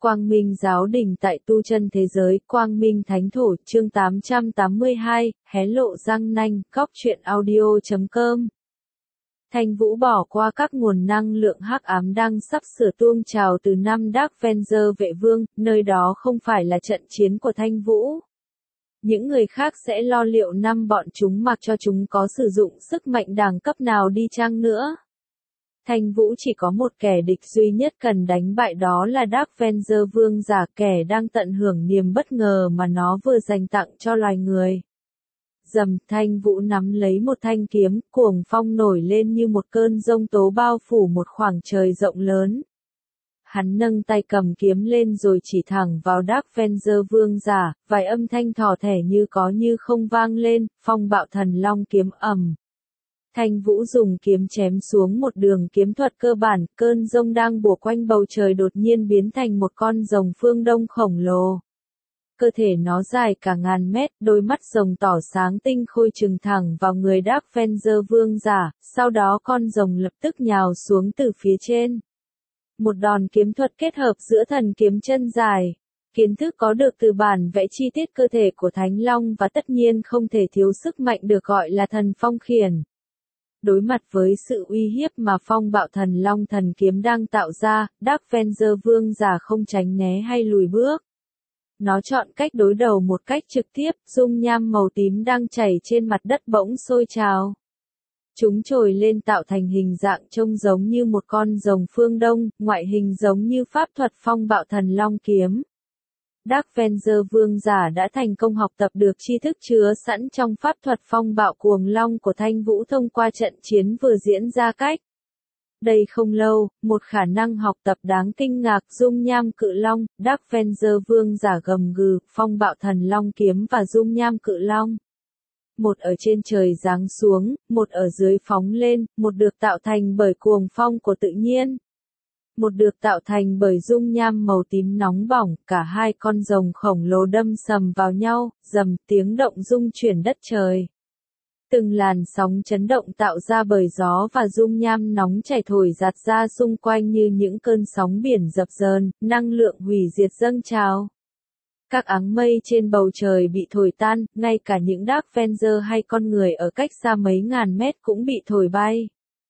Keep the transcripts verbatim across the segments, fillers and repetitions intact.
Quang Minh Giáo Đình tại tu chân thế giới, Quang Minh Thánh Thổ, chương tám trăm tám mươi hai, hé lộ răng nanh, góc truyện audio chấm com. Thanh Vũ bỏ qua các nguồn năng lượng hắc ám đang sắp sửa tuôn trào từ năm Dark Avenger vệ vương, nơi đó không phải là trận chiến của Thanh Vũ. Những người khác sẽ lo liệu năm bọn chúng mặc cho chúng có sử dụng sức mạnh đẳng cấp nào đi chăng nữa. Thanh Vũ chỉ có một kẻ địch duy nhất cần đánh bại, đó là Dark Avenger vương giả, kẻ đang tận hưởng niềm bất ngờ mà nó vừa dành tặng cho loài người. Rầm, Thanh Vũ nắm lấy một thanh kiếm, cuồng phong nổi lên như một cơn giông tố bao phủ một khoảng trời rộng lớn. Hắn nâng tay cầm kiếm lên rồi chỉ thẳng vào Dark Avenger vương giả, vài âm thanh thỏ thẻ như có như không vang lên, phong bạo thần long kiếm ầm. Thanh Vũ dùng kiếm chém xuống một đường kiếm thuật cơ bản, cơn giông đang bủa quanh bầu trời đột nhiên biến thành một con rồng phương Đông khổng lồ. Cơ thể nó dài cả ngàn mét, đôi mắt rồng tỏ sáng tinh khôi trừng thẳng vào người Dark Avenger vương giả, sau đó con rồng lập tức nhào xuống từ phía trên. Một đòn kiếm thuật kết hợp giữa thần kiếm chân dài. Kiến thức có được từ bản vẽ chi tiết cơ thể của Thánh Long và tất nhiên không thể thiếu sức mạnh được gọi là thần phong khiển. Đối mặt với sự uy hiếp mà phong bạo thần long thần kiếm đang tạo ra, Dark Avenger vương giả không tránh né hay lùi bước. Nó chọn cách đối đầu một cách trực tiếp, dung nham màu tím đang chảy trên mặt đất bỗng sôi trào. Chúng trồi lên tạo thành hình dạng trông giống như một con rồng phương Đông, ngoại hình giống như pháp thuật phong bạo thần long kiếm. Dark Avenger vương giả đã thành công học tập được tri thức chứa sẵn trong pháp thuật phong bạo cuồng long của Thanh Vũ thông qua trận chiến vừa diễn ra cách đây không lâu, một khả năng học tập đáng kinh ngạc, dung nham cự long, Dark Avenger vương giả gầm gừ, phong bạo thần long kiếm và dung nham cự long. Một ở trên trời giáng xuống, một ở dưới phóng lên, một được tạo thành bởi cuồng phong của tự nhiên. Một được tạo thành bởi dung nham màu tím nóng bỏng, cả hai con rồng khổng lồ đâm sầm vào nhau, rầm tiếng động rung chuyển đất trời. Từng làn sóng chấn động tạo ra bởi gió và dung nham nóng chảy thổi giạt ra xung quanh như những cơn sóng biển dập dờn, năng lượng hủy diệt dâng trào. Các áng mây trên bầu trời bị thổi tan, ngay cả những Dark Avenger hay con người ở cách xa mấy ngàn mét cũng bị thổi bay.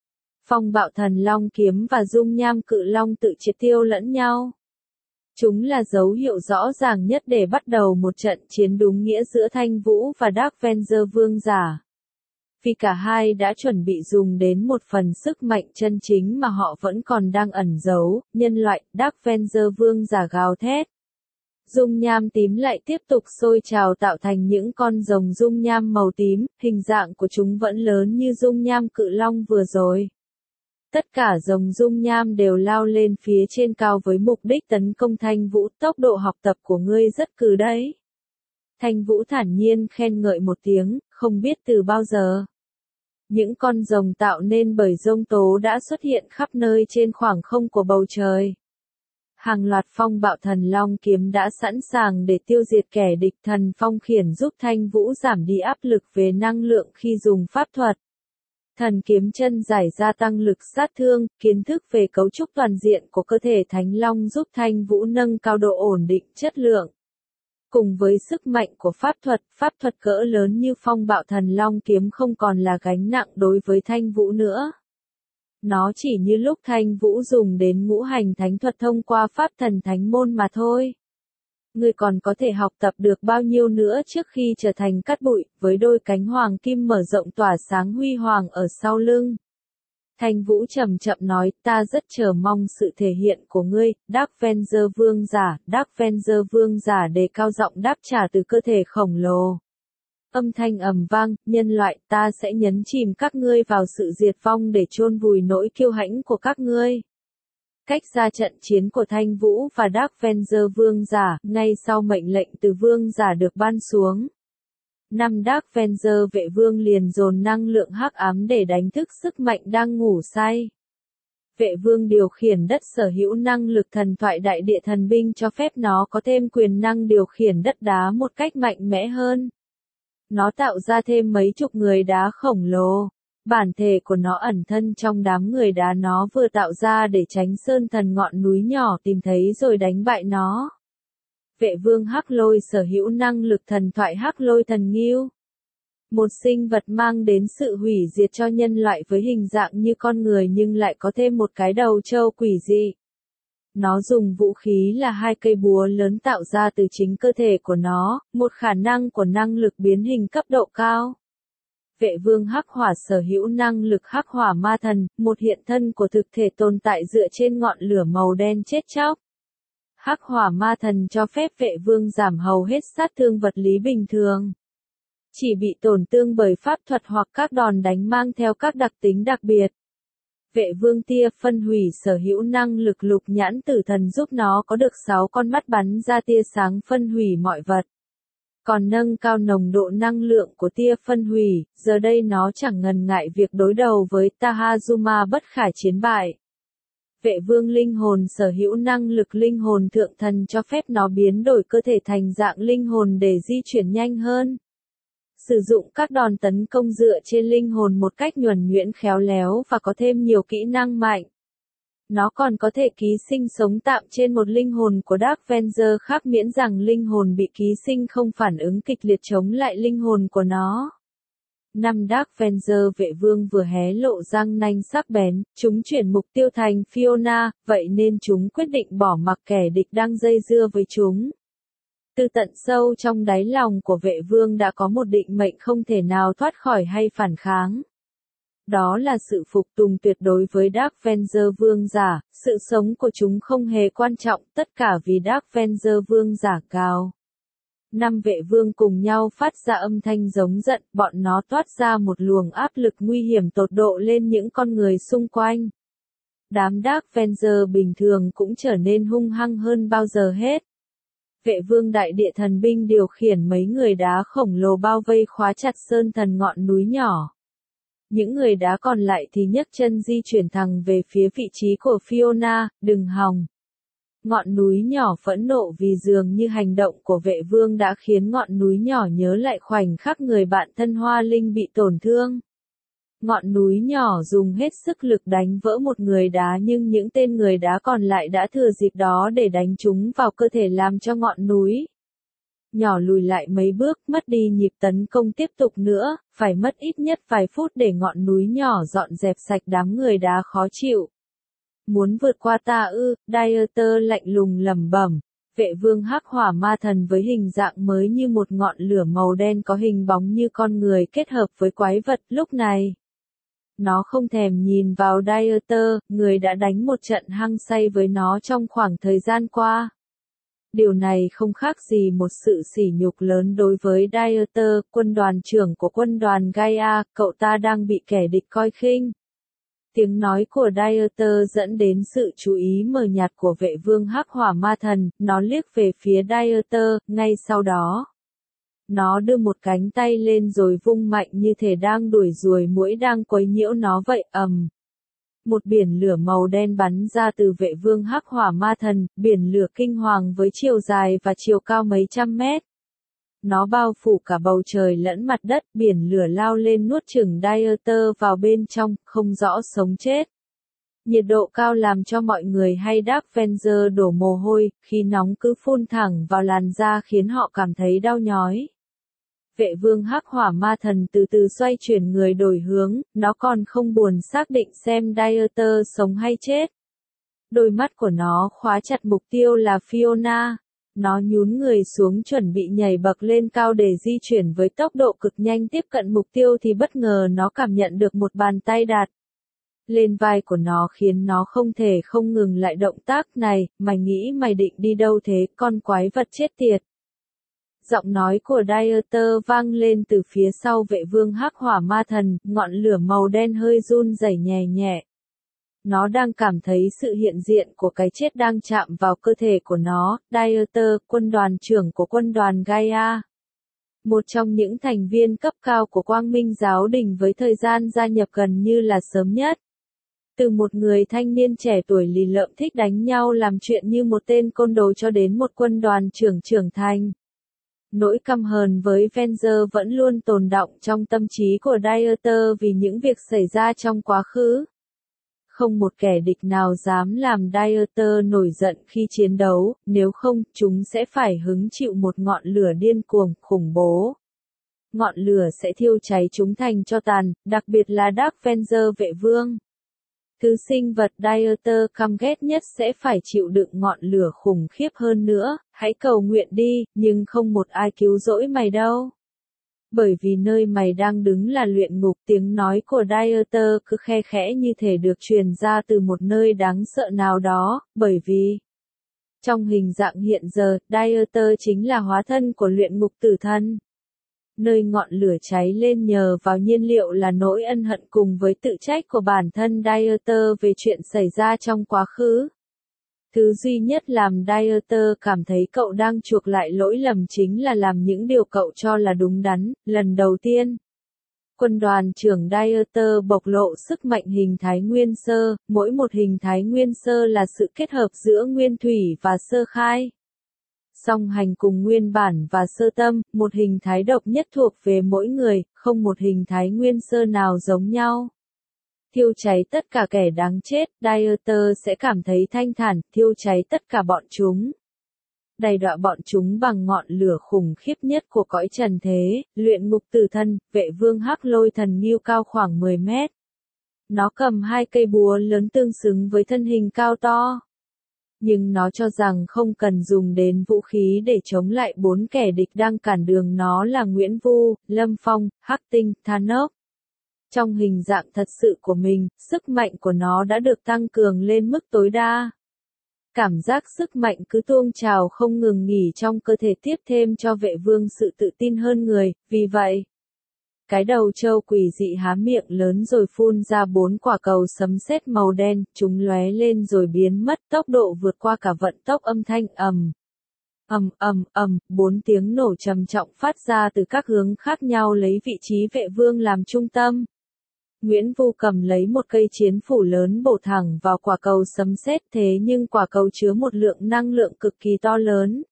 Phong bạo thần long kiếm và dung nham cự long tự triệt tiêu lẫn nhau. Chúng là dấu hiệu rõ ràng nhất để bắt đầu một trận chiến đúng nghĩa giữa Thanh Vũ và Dark Avenger vương giả. Vì cả hai đã chuẩn bị dùng đến một phần sức mạnh chân chính mà họ vẫn còn đang ẩn giấu, nhân loại, Dark Avenger vương giả gào thét. Dung nham tím lại tiếp tục sôi trào tạo thành những con rồng dung nham màu tím, hình dạng của chúng vẫn lớn như dung nham cự long vừa rồi. Tất cả rồng dung nham đều lao lên phía trên cao với mục đích tấn công Thanh Vũ, tốc độ học tập của ngươi rất cừ đấy. Thanh Vũ thản nhiên khen ngợi một tiếng, không biết từ bao giờ. Những con rồng tạo nên bởi giông tố đã xuất hiện khắp nơi trên khoảng không của bầu trời. Hàng loạt phong bạo thần long kiếm đã sẵn sàng để tiêu diệt kẻ địch, thần phong khiển giúp Thanh Vũ giảm đi áp lực về năng lượng khi dùng pháp thuật. Thần kiếm chân giải gia tăng lực sát thương, kiến thức về cấu trúc toàn diện của cơ thể Thánh Long giúp Thanh Vũ nâng cao độ ổn định chất lượng. Cùng với sức mạnh của pháp thuật, pháp thuật cỡ lớn như phong bạo thần long kiếm không còn là gánh nặng đối với Thanh Vũ nữa. Nó chỉ như lúc Thanh Vũ dùng đến ngũ hành thánh thuật thông qua pháp thần thánh môn mà thôi. Ngươi còn có thể học tập được bao nhiêu nữa trước khi trở thành cát bụi, với đôi cánh hoàng kim mở rộng tỏa sáng huy hoàng ở sau lưng. Thanh Vũ chậm chậm nói, ta rất chờ mong sự thể hiện của ngươi, Dark Avenger vương giả, Dark Avenger vương giả đề cao giọng đáp trả từ cơ thể khổng lồ. Âm thanh ầm vang, nhân loại, ta sẽ nhấn chìm các ngươi vào sự diệt vong để chôn vùi nỗi kiêu hãnh của các ngươi. Cách ra trận chiến của Thanh Vũ và Dark Avenger vương giả, ngay sau mệnh lệnh từ vương giả được ban xuống. Năm Dark Avenger vệ vương liền dồn năng lượng hắc ám để đánh thức sức mạnh đang ngủ say. Vệ vương điều khiển đất sở hữu năng lực thần thoại đại địa thần binh cho phép nó có thêm quyền năng điều khiển đất đá một cách mạnh mẽ hơn. Nó tạo ra thêm mấy chục người đá khổng lồ. Bản thể của nó ẩn thân trong đám người đá nó vừa tạo ra để tránh sơn thần ngọn núi nhỏ tìm thấy rồi đánh bại nó. Vệ vương Hắc Lôi sở hữu năng lực thần thoại Hắc Lôi Thần Ngưu. Một sinh vật mang đến sự hủy diệt cho nhân loại với hình dạng như con người nhưng lại có thêm một cái đầu trâu quỷ dị. Nó dùng vũ khí là hai cây búa lớn tạo ra từ chính cơ thể của nó, một khả năng của năng lực biến hình cấp độ cao. Vệ vương Hắc Hỏa sở hữu năng lực Hắc Hỏa Ma Thần, một hiện thân của thực thể tồn tại dựa trên ngọn lửa màu đen chết chóc. Hắc Hỏa Ma Thần cho phép vệ vương giảm hầu hết sát thương vật lý bình thường. Chỉ bị tổn thương bởi pháp thuật hoặc các đòn đánh mang theo các đặc tính đặc biệt. Vệ vương tia phân hủy sở hữu năng lực lục nhãn tử thần giúp nó có được sáu con mắt bắn ra tia sáng phân hủy mọi vật. Còn nâng cao nồng độ năng lượng của tia phân hủy, giờ đây nó chẳng ngần ngại việc đối đầu với Tahazuma bất khả chiến bại. Vệ vương linh hồn sở hữu năng lực linh hồn thượng thần cho phép nó biến đổi cơ thể thành dạng linh hồn để di chuyển nhanh hơn. Sử dụng các đòn tấn công dựa trên linh hồn một cách nhuần nhuyễn khéo léo và có thêm nhiều kỹ năng mạnh. Nó còn có thể ký sinh sống tạm trên một linh hồn của Dark Avenger khác miễn rằng linh hồn bị ký sinh không phản ứng kịch liệt chống lại linh hồn của nó. Năm Dark Avenger vệ vương vừa hé lộ răng nanh sắc bén, chúng chuyển mục tiêu thành Fiona, vậy nên chúng quyết định bỏ mặc kẻ địch đang dây dưa với chúng. Từ tận sâu trong đáy lòng của vệ vương đã có một định mệnh không thể nào thoát khỏi hay phản kháng. Đó là sự phục tùng tuyệt đối với Dark Avenger vương giả, sự sống của chúng không hề quan trọng, tất cả vì Dark Avenger vương giả cao. Năm vệ vương cùng nhau phát ra âm thanh giống giận, bọn nó toát ra một luồng áp lực nguy hiểm tột độ lên những con người xung quanh. Đám Dark Avenger bình thường cũng trở nên hung hăng hơn bao giờ hết. Vệ vương đại địa thần binh điều khiển mấy người đá khổng lồ bao vây khóa chặt sơn thần ngọn núi nhỏ. Những người đá còn lại thì nhấc chân di chuyển thẳng về phía vị trí của Fiona, đừng hòng. Ngọn núi nhỏ phẫn nộ vì dường như hành động của vệ vương đã khiến ngọn núi nhỏ nhớ lại khoảnh khắc người bạn thân Hoa Linh bị tổn thương. Ngọn núi nhỏ dùng hết sức lực đánh vỡ một người đá nhưng những tên người đá còn lại đã thừa dịp đó để đánh chúng vào cơ thể làm cho ngọn núi nhỏ lùi lại mấy bước, mất đi nhịp tấn công tiếp tục nữa, phải mất ít nhất vài phút để ngọn núi nhỏ dọn dẹp sạch đám người đá khó chịu. Muốn vượt qua ta ư, Dieter lạnh lùng lẩm bẩm. Vệ vương Hắc Hỏa Ma Thần với hình dạng mới như một ngọn lửa màu đen có hình bóng như con người kết hợp với quái vật lúc này. Nó không thèm nhìn vào Dieter, người đã đánh một trận hăng say với nó trong khoảng thời gian qua. Điều này không khác gì một sự sỉ nhục lớn đối với Dieter, quân đoàn trưởng của quân đoàn Gaia, cậu ta đang bị kẻ địch coi khinh. Tiếng nói của Dieter dẫn đến sự chú ý mờ nhạt của vệ vương Hắc Hỏa Ma Thần, nó liếc về phía Dieter, ngay sau đó. Nó đưa một cánh tay lên rồi vung mạnh như thể đang đuổi ruồi muỗi đang quấy nhiễu nó vậy, ầm. Một biển lửa màu đen bắn ra từ vệ vương Hắc Hỏa Ma Thần, biển lửa kinh hoàng với chiều dài và chiều cao mấy trăm mét. Nó bao phủ cả bầu trời lẫn mặt đất, biển lửa lao lên nuốt chửng Dieter vào bên trong, không rõ sống chết. Nhiệt độ cao làm cho mọi người hay Dark Avenger đổ mồ hôi, khí nóng cứ phun thẳng vào làn da khiến họ cảm thấy đau nhói. Vệ vương Hắc Hỏa Ma Thần từ từ xoay chuyển người đổi hướng, nó còn không buồn xác định xem Dieter sống hay chết. Đôi mắt của nó khóa chặt mục tiêu là Fiona. Nó nhún người xuống chuẩn bị nhảy bậc lên cao để di chuyển với tốc độ cực nhanh tiếp cận mục tiêu thì bất ngờ nó cảm nhận được một bàn tay đặt lên vai của nó khiến nó không thể không ngừng lại động tác này. Mày nghĩ mày định đi đâu thế, con quái vật chết tiệt? Giọng nói của Dieter vang lên từ phía sau vệ vương Hắc Hỏa Ma Thần, ngọn lửa màu đen hơi run rẩy nhẹ nhẹ. Nó đang cảm thấy sự hiện diện của cái chết đang chạm vào cơ thể của nó. Dieter, quân đoàn trưởng của quân đoàn Gaia. Một trong những thành viên cấp cao của Quang Minh Giáo Đình với thời gian gia nhập gần như là sớm nhất. Từ một người thanh niên trẻ tuổi lì lợm thích đánh nhau làm chuyện như một tên côn đồ cho đến một quân đoàn trưởng trưởng thành. Nỗi căm hờn với Venger vẫn luôn tồn đọng trong tâm trí của Dieter vì những việc xảy ra trong quá khứ. Không một kẻ địch nào dám làm Dieter nổi giận khi chiến đấu, nếu không, chúng sẽ phải hứng chịu một ngọn lửa điên cuồng, khủng bố. Ngọn lửa sẽ thiêu cháy chúng thành tro tàn, đặc biệt là Dark Venger vệ vương. Thứ sinh vật Dieter căm ghét nhất sẽ phải chịu đựng ngọn lửa khủng khiếp hơn nữa, hãy cầu nguyện đi, nhưng không một ai cứu rỗi mày đâu. Bởi vì nơi mày đang đứng là luyện ngục, tiếng nói của Dieter cứ khe khẽ như thể được truyền ra từ một nơi đáng sợ nào đó, bởi vì trong hình dạng hiện giờ, Dieter chính là hóa thân của luyện ngục tử thần. Nơi ngọn lửa cháy lên nhờ vào nhiên liệu là nỗi ân hận cùng với tự trách của bản thân Dieter về chuyện xảy ra trong quá khứ. Thứ duy nhất làm Dieter cảm thấy cậu đang chuộc lại lỗi lầm chính là làm những điều cậu cho là đúng đắn. Lần đầu tiên, quân đoàn trưởng Dieter bộc lộ sức mạnh hình thái nguyên sơ, mỗi một hình thái nguyên sơ là sự kết hợp giữa nguyên thủy và sơ khai. Song hành cùng nguyên bản và sơ tâm, một hình thái độc nhất thuộc về mỗi người, không một hình thái nguyên sơ nào giống nhau. Thiêu cháy tất cả kẻ đáng chết, Dieter sẽ cảm thấy thanh thản, thiêu cháy tất cả bọn chúng. Đày đọa bọn chúng bằng ngọn lửa khủng khiếp nhất của cõi trần thế, luyện ngục tử thần, vệ vương hắc lôi thần ngưu cao khoảng mười mét. Nó cầm hai cây búa lớn tương xứng với thân hình cao to. Nhưng nó cho rằng không cần dùng đến vũ khí để chống lại bốn kẻ địch đang cản đường nó là Nguyễn Vu, Lâm Phong, Hắc Tinh, Thanos. Trong hình dạng thật sự của mình, sức mạnh của nó đã được tăng cường lên mức tối đa. Cảm giác sức mạnh cứ tuôn trào không ngừng nghỉ trong cơ thể tiếp thêm cho vệ vương sự tự tin hơn người, vì vậy, cái đầu trâu quỷ dị há miệng lớn rồi phun ra bốn quả cầu sấm sét màu đen, chúng lóe lên rồi biến mất, tốc độ vượt qua cả vận tốc âm thanh ầm. Ầm ầm ầm, bốn tiếng nổ trầm trọng phát ra từ các hướng khác nhau lấy vị trí vệ vương làm trung tâm. Nguyễn Vu cầm lấy một cây chiến phủ lớn bổ thẳng vào quả cầu sấm sét, thế nhưng quả cầu chứa một lượng năng lượng cực kỳ to lớn.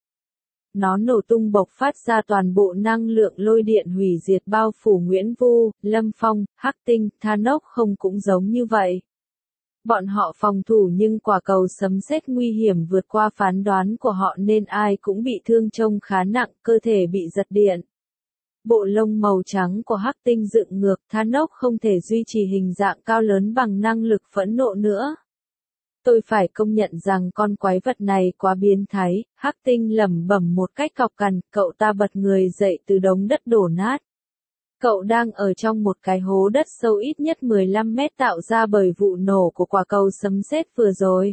Nó nổ tung bộc phát ra toàn bộ năng lượng lôi điện hủy diệt bao phủ Nguyễn Vu, Lâm Phong, Hắc Tinh, Thanos không cũng giống như vậy. Bọn họ phòng thủ nhưng quả cầu sấm sét nguy hiểm vượt qua phán đoán của họ nên ai cũng bị thương trông khá nặng, cơ thể bị giật điện. Bộ lông màu trắng của Hắc Tinh dựng ngược, Thanos không thể duy trì hình dạng cao lớn bằng năng lực phẫn nộ nữa. Tôi phải công nhận rằng con quái vật này quá biến thái, Hắc Tinh lẩm bẩm một cách cọc cằn, cậu ta bật người dậy từ đống đất đổ nát. Cậu đang ở trong một cái hố đất sâu ít nhất mười lăm mét tạo ra bởi vụ nổ của quả cầu sấm sét vừa rồi.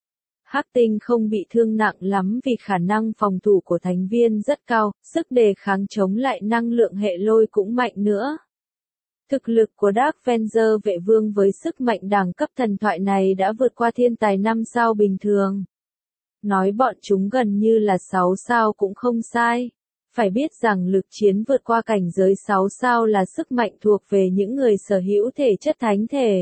Hắc Tinh không bị thương nặng lắm vì khả năng phòng thủ của thành viên rất cao, sức đề kháng chống lại năng lượng hệ lôi cũng mạnh nữa. Thực lực của Dark Venger vệ vương với sức mạnh đẳng cấp thần thoại này đã vượt qua thiên tài năm sao bình thường. Nói bọn chúng gần như là sáu sao cũng không sai. Phải biết rằng lực chiến vượt qua cảnh giới sáu sao là sức mạnh thuộc về những người sở hữu thể chất thánh thể.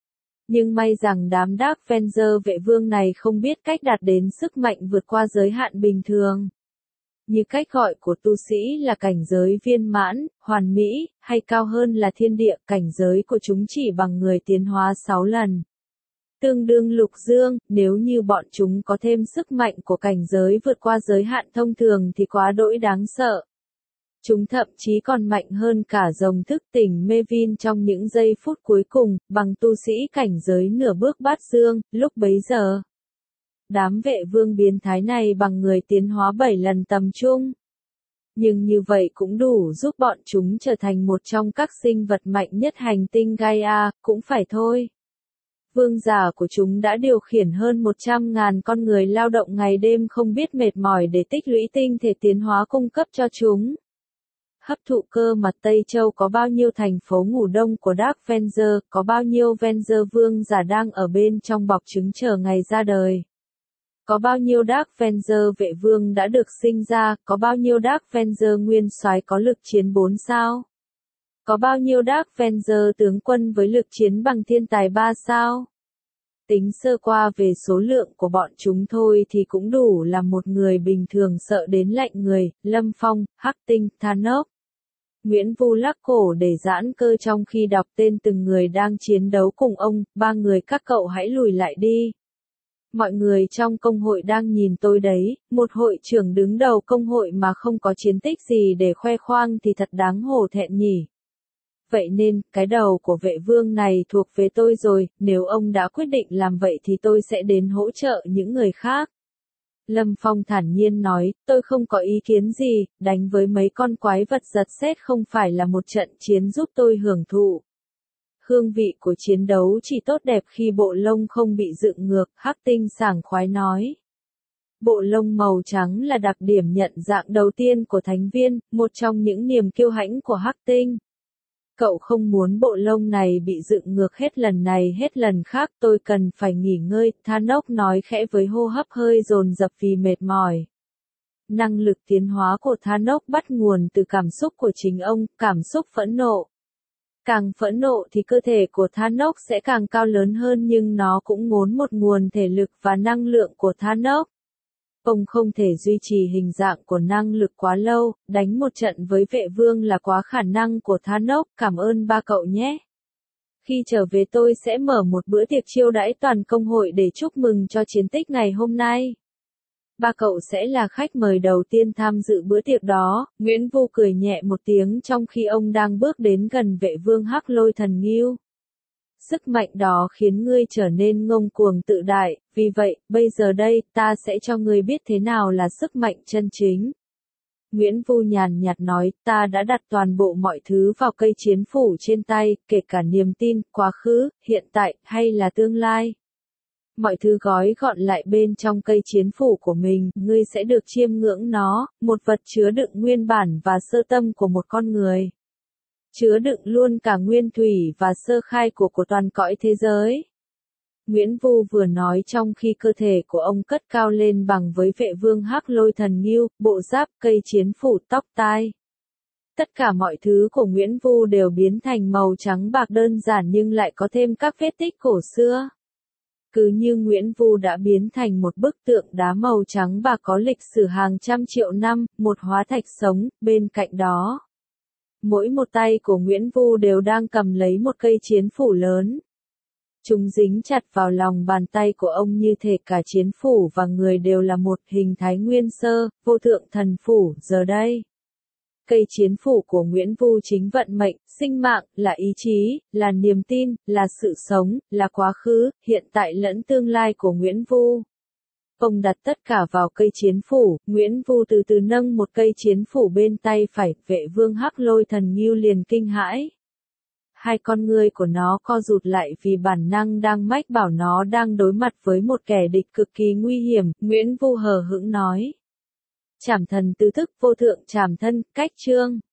Nhưng may rằng đám Dark Venger vệ vương này không biết cách đạt đến sức mạnh vượt qua giới hạn bình thường. Như cách gọi của tu sĩ là cảnh giới viên mãn, hoàn mỹ, hay cao hơn là thiên địa, cảnh giới của chúng chỉ bằng người tiến hóa sáu lần. Tương đương lục dương, nếu như bọn chúng có thêm sức mạnh của cảnh giới vượt qua giới hạn thông thường thì quá đỗi đáng sợ. Chúng thậm chí còn mạnh hơn cả rồng thức tỉnh Mevin trong những giây phút cuối cùng, bằng tu sĩ cảnh giới nửa bước bát dương, lúc bấy giờ. Đám vệ vương biến thái này bằng người tiến hóa bảy lần tầm trung. Nhưng như vậy cũng đủ giúp bọn chúng trở thành một trong các sinh vật mạnh nhất hành tinh Gaia, cũng phải thôi. Vương giả của chúng đã điều khiển hơn một trăm ngàn con người lao động ngày đêm không biết mệt mỏi để tích lũy tinh thể tiến hóa cung cấp cho chúng. Hấp thụ cơ mặt Tây Châu có bao nhiêu thành phố ngủ đông của Dark Venger, có bao nhiêu Venger vương giả đang ở bên trong bọc trứng chờ ngày ra đời. Có bao nhiêu Dark Venger vệ vương đã được sinh ra, có bao nhiêu Dark Venger nguyên soái có lực chiến bốn sao. Có bao nhiêu Dark Venger tướng quân với lực chiến bằng thiên tài ba sao. tính sơ qua về số lượng của bọn chúng thôi thì cũng đủ làm một người bình thường sợ đến lạnh người, Lâm Phong, Hắc Tinh, Thanos. Nguyễn Vu lắc cổ để giãn cơ trong khi đọc tên từng người đang chiến đấu cùng ông, ba người các cậu hãy lùi lại đi. Mọi người trong công hội đang nhìn tôi đấy, một hội trưởng đứng đầu công hội mà không có chiến tích gì để khoe khoang thì thật đáng hổ thẹn nhỉ. Vậy nên, cái đầu của vệ vương này thuộc về tôi rồi, nếu ông đã quyết định làm vậy thì tôi sẽ đến hỗ trợ những người khác. Lâm Phong thản nhiên nói, tôi không có ý kiến gì, đánh với mấy con quái vật giật sét không phải là một trận chiến giúp tôi hưởng thụ. Hương vị của chiến đấu chỉ tốt đẹp khi bộ lông không bị dựng ngược, Hắc Tinh sảng khoái nói. Bộ lông màu trắng là đặc điểm nhận dạng đầu tiên của thánh viên, một trong những niềm kiêu hãnh của Hắc Tinh. Cậu không muốn bộ lông này bị dựng ngược hết lần này hết lần khác, tôi cần phải nghỉ ngơi, Thanos nói khẽ với hô hấp hơi dồn dập vì mệt mỏi. Năng lực tiến hóa của Thanos bắt nguồn từ cảm xúc của chính ông, cảm xúc phẫn nộ. Càng phẫn nộ thì cơ thể của Thanos sẽ càng cao lớn hơn nhưng nó cũng ngốn một nguồn thể lực và năng lượng của Thanos. Ông không thể duy trì hình dạng của năng lực quá lâu, đánh một trận với vệ vương là quá khả năng của Thanos, cảm ơn ba cậu nhé. Khi trở về tôi sẽ mở một bữa tiệc chiêu đãi toàn công hội để chúc mừng cho chiến tích ngày hôm nay. Ba cậu sẽ là khách mời đầu tiên tham dự bữa tiệc đó, Nguyễn Vu cười nhẹ một tiếng trong khi ông đang bước đến gần vệ vương Hắc Lôi Thần Ngưu. Sức mạnh đó khiến ngươi trở nên ngông cuồng tự đại, vì vậy, bây giờ đây, ta sẽ cho ngươi biết thế nào là sức mạnh chân chính. Nguyễn Vu nhàn nhạt nói, ta đã đặt toàn bộ mọi thứ vào cây chiến phủ trên tay, kể cả niềm tin, quá khứ, hiện tại, hay là tương lai. Mọi thứ gói gọn lại bên trong cây chiến phủ của mình, ngươi sẽ được chiêm ngưỡng nó, một vật chứa đựng nguyên bản và sơ tâm của một con người. Chứa đựng luôn cả nguyên thủy và sơ khai của của toàn cõi thế giới. Nguyễn Vu vừa nói trong khi cơ thể của ông cất cao lên bằng với vệ vương Hắc Lôi Thần Ngưu, bộ giáp, cây chiến phủ, tóc tai. Tất cả mọi thứ của Nguyễn Vu đều biến thành màu trắng bạc đơn giản nhưng lại có thêm các vết tích cổ xưa. Cứ như Nguyễn Vu đã biến thành một bức tượng đá màu trắng bạc có lịch sử hàng trăm triệu năm, một hóa thạch sống, bên cạnh đó. Mỗi một tay của Nguyễn Vu đều đang cầm lấy một cây chiến phủ lớn. Chúng dính chặt vào lòng bàn tay của ông như thể cả chiến phủ và người đều là một hình thái nguyên sơ, vô thượng thần phủ, giờ đây. Cây chiến phủ của Nguyễn Vu chính vận mệnh, sinh mạng, là ý chí, là niềm tin, là sự sống, là quá khứ, hiện tại lẫn tương lai của Nguyễn Vu. Ông đặt tất cả vào cây chiến phủ, Nguyễn Vu từ từ nâng một cây chiến phủ bên tay phải, vệ vương Hắc Lôi Thần Ngưu liền kinh hãi. Hai con ngươi của nó co rụt lại vì bản năng đang mách bảo nó đang đối mặt với một kẻ địch cực kỳ nguy hiểm, Nguyễn Vu hờ hững nói. Trảm thần tứ thức vô thượng trảm thân, cách chương.